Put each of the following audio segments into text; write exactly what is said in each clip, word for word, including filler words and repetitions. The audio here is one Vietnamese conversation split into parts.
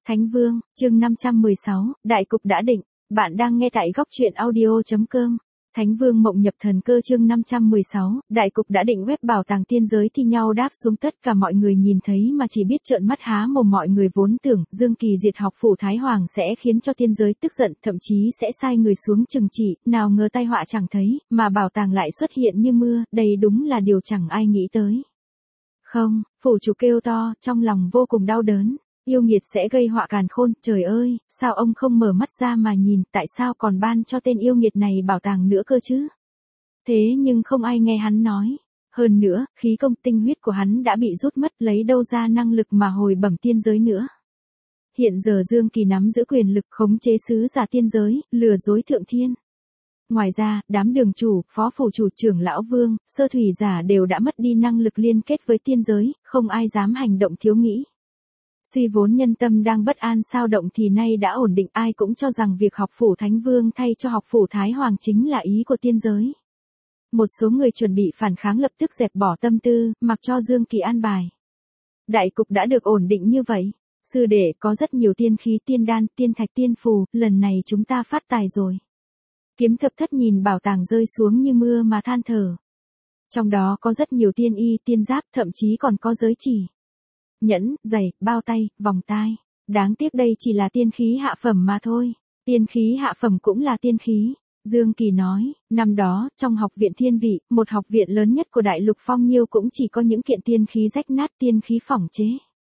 Thánh Vương, chương năm trăm mười sáu, Đại cục đã định. Bạn đang nghe tại góc truyện audio chấm com. Thánh Vương mộng nhập thần cơ chương năm trăm mười sáu, Đại cục đã định. Web bảo tàng tiên giới thi nhau đáp xuống, tất cả mọi người nhìn thấy mà chỉ biết trợn mắt há mồm. Mọi người vốn tưởng Dương Kỳ diệt học phủ Thái Hoàng sẽ khiến cho tiên giới tức giận, thậm chí sẽ sai người xuống trừng trị, nào ngờ tai họa chẳng thấy, mà bảo tàng lại xuất hiện như mưa, đây đúng là điều chẳng ai nghĩ tới. Không, phủ chủ kêu to, trong lòng vô cùng đau đớn. Yêu nghiệt sẽ gây họa càn khôn, trời ơi, sao ông không mở mắt ra mà nhìn, tại sao còn ban cho tên yêu nghiệt này bảo tàng nữa cơ chứ? Thế nhưng không ai nghe hắn nói. Hơn nữa, khí công tinh huyết của hắn đã bị rút mất, lấy đâu ra năng lực mà hồi bẩm tiên giới nữa. Hiện giờ Dương Kỳ nắm giữ quyền lực khống chế sứ giả tiên giới, lừa dối thượng thiên. Ngoài ra, đám đường chủ, phó phủ chủ, trưởng lão vương, sơ thủy giả đều đã mất đi năng lực liên kết với tiên giới, không ai dám hành động thiếu nghĩ. Suy vốn nhân tâm đang bất an sao động thì nay đã ổn định, ai cũng cho rằng việc học phủ Thánh Vương thay cho học phủ Thái Hoàng chính là ý của tiên giới. Một số người chuẩn bị phản kháng lập tức dẹp bỏ tâm tư, mặc cho Dương Kỳ an bài. Đại cục đã được ổn định như vậy. Sư đệ, có rất nhiều tiên khí, tiên đan, tiên thạch, tiên phù, lần này chúng ta phát tài rồi. Kiếm thập thất nhìn bảo tàng rơi xuống như mưa mà than thở. Trong đó có rất nhiều tiên y, tiên giáp, thậm chí còn có giới chỉ. Nhẫn, giày, bao tay, vòng tai. Đáng tiếc đây chỉ là tiên khí hạ phẩm mà thôi. Tiên khí hạ phẩm cũng là tiên khí. Dương Kỳ nói, năm đó, trong học viện thiên vị, một học viện lớn nhất của đại lục Phong Nhiêu cũng chỉ có những kiện tiên khí rách nát, tiên khí phỏng chế.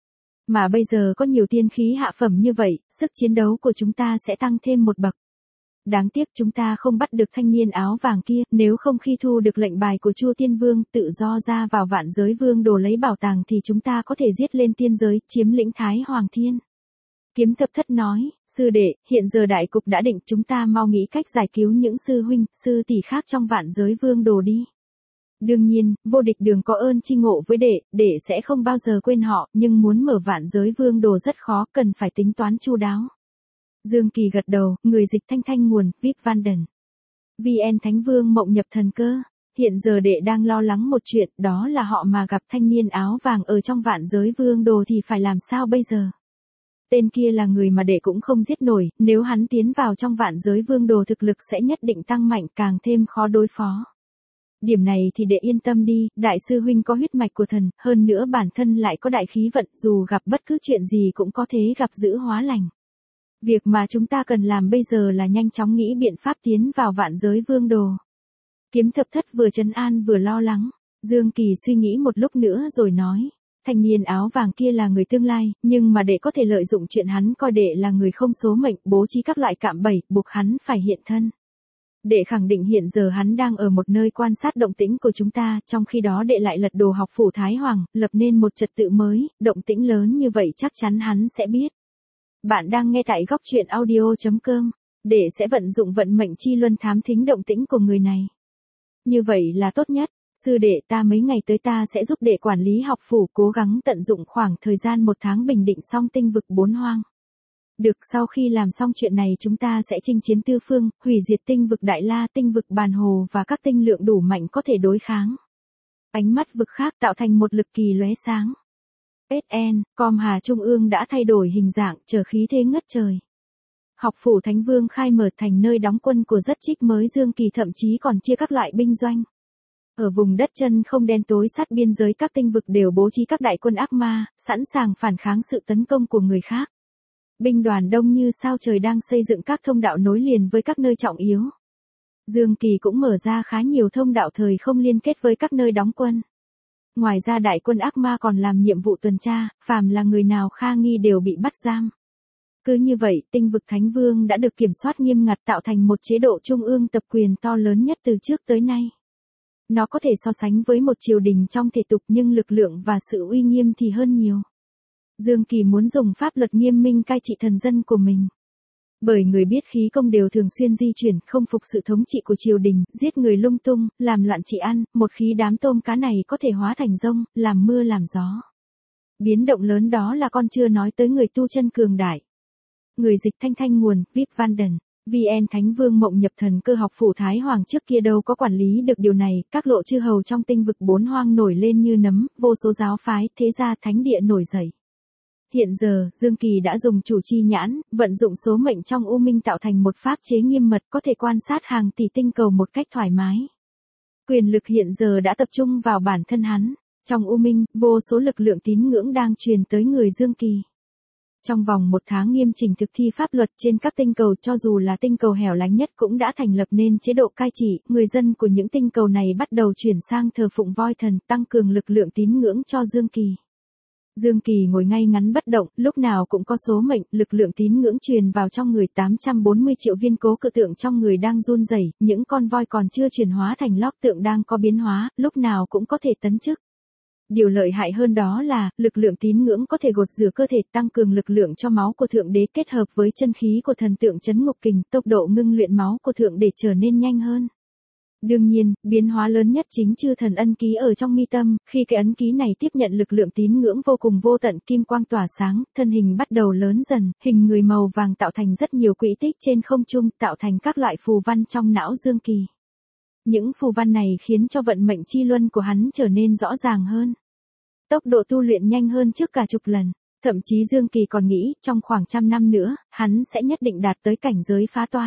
Mà bây giờ có nhiều tiên khí hạ phẩm như vậy, sức chiến đấu của chúng ta sẽ tăng thêm một bậc. Đáng tiếc chúng ta không bắt được thanh niên áo vàng kia, nếu không khi thu được lệnh bài của Chu Tiên Vương tự do ra vào vạn giới vương đồ lấy bảo tàng thì chúng ta có thể giết lên tiên giới, chiếm lĩnh Thái Hoàng Thiên. Kiếm thập thất nói, sư đệ, hiện giờ đại cục đã định, chúng ta mau nghĩ cách giải cứu những sư huynh, sư tỷ khác trong vạn giới vương đồ đi. Đương nhiên, vô địch đường có ơn chi ngộ với đệ, đệ sẽ không bao giờ quên họ, nhưng muốn mở vạn giới vương đồ rất khó, cần phải tính toán chu đáo. Dương Kỳ gật đầu, người dịch thanh thanh nguồn, Vip Vanden. vê en Thánh Vương mộng nhập thần cơ. Hiện giờ đệ đang lo lắng một chuyện, đó là họ mà gặp thanh niên áo vàng ở trong vạn giới vương đồ thì phải làm sao bây giờ? Tên kia là người mà đệ cũng không giết nổi, nếu hắn tiến vào trong vạn giới vương đồ thực lực sẽ nhất định tăng mạnh, càng thêm khó đối phó. Điểm này thì đệ yên tâm đi, đại sư huynh có huyết mạch của thần, hơn nữa bản thân lại có đại khí vận, dù gặp bất cứ chuyện gì cũng có thể gặp dữ hóa lành. Việc mà chúng ta cần làm bây giờ là nhanh chóng nghĩ biện pháp tiến vào vạn giới vương đồ. Kiếm thập thất vừa trấn an vừa lo lắng. Dương Kỳ suy nghĩ một lúc nữa rồi nói. Thanh niên áo vàng kia là người tương lai, nhưng mà đệ có thể lợi dụng chuyện hắn coi đệ là người không số mệnh, bố trí các loại cạm bẫy, buộc hắn phải hiện thân. Đệ khẳng định hiện giờ hắn đang ở một nơi quan sát động tĩnh của chúng ta, trong khi đó đệ lại lật đổ học phủ Thái Hoàng, lập nên một trật tự mới, động tĩnh lớn như vậy chắc chắn hắn sẽ biết. Bạn đang nghe tại góc truyện audio chấm com, để sẽ vận dụng vận mệnh chi luân thám thính động tĩnh của người này. Như vậy là tốt nhất, sư đệ ta mấy ngày tới ta sẽ giúp đệ quản lý học phủ, cố gắng tận dụng khoảng thời gian một tháng bình định xong tinh vực bốn hoang. Được, sau khi làm xong chuyện này chúng ta sẽ chinh chiến tư phương, hủy diệt tinh vực Đại La, tinh vực Bàn Hồ và các tinh lượng đủ mạnh có thể đối kháng. Ánh mắt vực khác tạo thành một lực kỳ lóe sáng. ét en, Com Hà Trung ương đã thay đổi hình dạng, trở khí thế ngất trời. Học phủ Thánh Vương khai mở thành nơi đóng quân của rất trích mới, Dương Kỳ thậm chí còn chia các loại binh doanh. Ở vùng đất chân không đen tối sát biên giới các tinh vực đều bố trí các đại quân ác ma, sẵn sàng phản kháng sự tấn công của người khác. Binh đoàn đông như sao trời đang xây dựng các thông đạo nối liền với các nơi trọng yếu. Dương Kỳ cũng mở ra khá nhiều thông đạo thời không liên kết với các nơi đóng quân. Ngoài ra đại quân ác ma còn làm nhiệm vụ tuần tra, phàm là người nào khả nghi đều bị bắt giam. Cứ như vậy, tinh vực Thánh Vương đã được kiểm soát nghiêm ngặt, tạo thành một chế độ trung ương tập quyền to lớn nhất từ trước tới nay. Nó có thể so sánh với một triều đình trong thể tục, nhưng lực lượng và sự uy nghiêm thì hơn nhiều. Dương Kỳ muốn dùng pháp luật nghiêm minh cai trị thần dân của mình. Bởi người biết khí công đều thường xuyên di chuyển, không phục sự thống trị của triều đình, giết người lung tung, làm loạn trị an, một khi đám tôm cá này có thể hóa thành rông, làm mưa làm gió. Biến động lớn đó là con chưa nói tới người tu chân cường đại. Người dịch thanh thanh nguồn, Vip Vanden. vê en Thánh Vương mộng nhập thần cơ học phủ Thái Hoàng trước kia đâu có quản lý được điều này, các lộ chư hầu trong tinh vực bốn hoang nổi lên như nấm, vô số giáo phái, thế gia thánh địa nổi dậy. Hiện giờ, Dương Kỳ đã dùng chủ chi nhãn, vận dụng số mệnh trong U Minh tạo thành một pháp chế nghiêm mật có thể quan sát hàng tỷ tinh cầu một cách thoải mái. Quyền lực hiện giờ đã tập trung vào bản thân hắn. Trong U Minh, vô số lực lượng tín ngưỡng đang truyền tới người Dương Kỳ. Trong vòng một tháng nghiêm chỉnh thực thi pháp luật trên các tinh cầu, cho dù là tinh cầu hẻo lánh nhất cũng đã thành lập nên chế độ cai trị, người dân của những tinh cầu này bắt đầu chuyển sang thờ phụng voi thần, tăng cường lực lượng tín ngưỡng cho Dương Kỳ. Dương Kỳ ngồi ngay ngắn bất động, lúc nào cũng có số mệnh, lực lượng tín ngưỡng truyền vào trong người. Tám trăm bốn mươi triệu viên cố cự tượng trong người đang run rẩy, những con voi còn chưa chuyển hóa thành lóc tượng đang có biến hóa, lúc nào cũng có thể tấn chức. Điều lợi hại hơn đó là, lực lượng tín ngưỡng có thể gột rửa cơ thể, tăng cường lực lượng cho máu của Thượng Đế kết hợp với chân khí của thần tượng Trấn Ngục Kình, tốc độ ngưng luyện máu của Thượng Đế trở nên nhanh hơn. Đương nhiên, biến hóa lớn nhất chính chư thần ân ký ở trong mi tâm, khi cái ấn ký này tiếp nhận lực lượng tín ngưỡng vô cùng vô tận, kim quang tỏa sáng, thân hình bắt đầu lớn dần, hình người màu vàng tạo thành rất nhiều quỹ tích trên không trung, tạo thành các loại phù văn trong não Dương Kỳ. Những phù văn này khiến cho vận mệnh chi luân của hắn trở nên rõ ràng hơn. Tốc độ tu luyện nhanh hơn trước cả chục lần. Thậm chí Dương Kỳ còn nghĩ, trong khoảng trăm năm nữa, hắn sẽ nhất định đạt tới cảnh giới phá toái.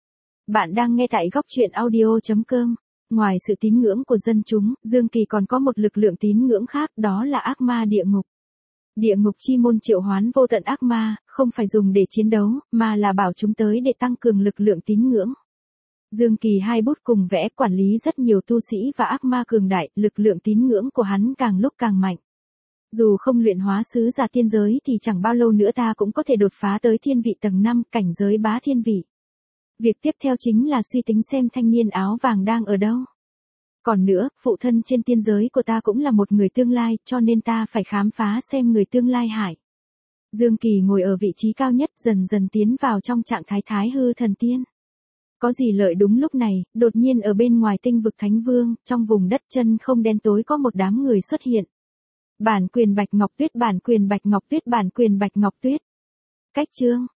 Bạn đang nghe tại góc truyện audio chấm com. Ngoài sự tín ngưỡng của dân chúng, Dương Kỳ còn có một lực lượng tín ngưỡng khác, đó là ác ma địa ngục. Địa ngục chi môn triệu hoán vô tận ác ma, không phải dùng để chiến đấu, mà là bảo chúng tới để tăng cường lực lượng tín ngưỡng. Dương Kỳ hai bút cùng vẽ, quản lý rất nhiều tu sĩ và ác ma cường đại, lực lượng tín ngưỡng của hắn càng lúc càng mạnh. Dù không luyện hóa sứ giả tiên giới thì chẳng bao lâu nữa ta cũng có thể đột phá tới thiên vị tầng năm, cảnh giới bá thiên vị. Việc tiếp theo chính là suy tính xem thanh niên áo vàng đang ở đâu. Còn nữa, phụ thân trên tiên giới của ta cũng là một người tương lai, cho nên ta phải khám phá xem người tương lai hại. Dương Kỳ ngồi ở vị trí cao nhất, dần dần tiến vào trong trạng thái thái hư thần tiên. Có gì lợi đúng lúc này, đột nhiên ở bên ngoài tinh vực Thánh Vương, trong vùng đất chân không đen tối có một đám người xuất hiện. Bản quyền Bạch Ngọc Tuyết, bản quyền Bạch Ngọc Tuyết, bản quyền Bạch Ngọc Tuyết. Cách chương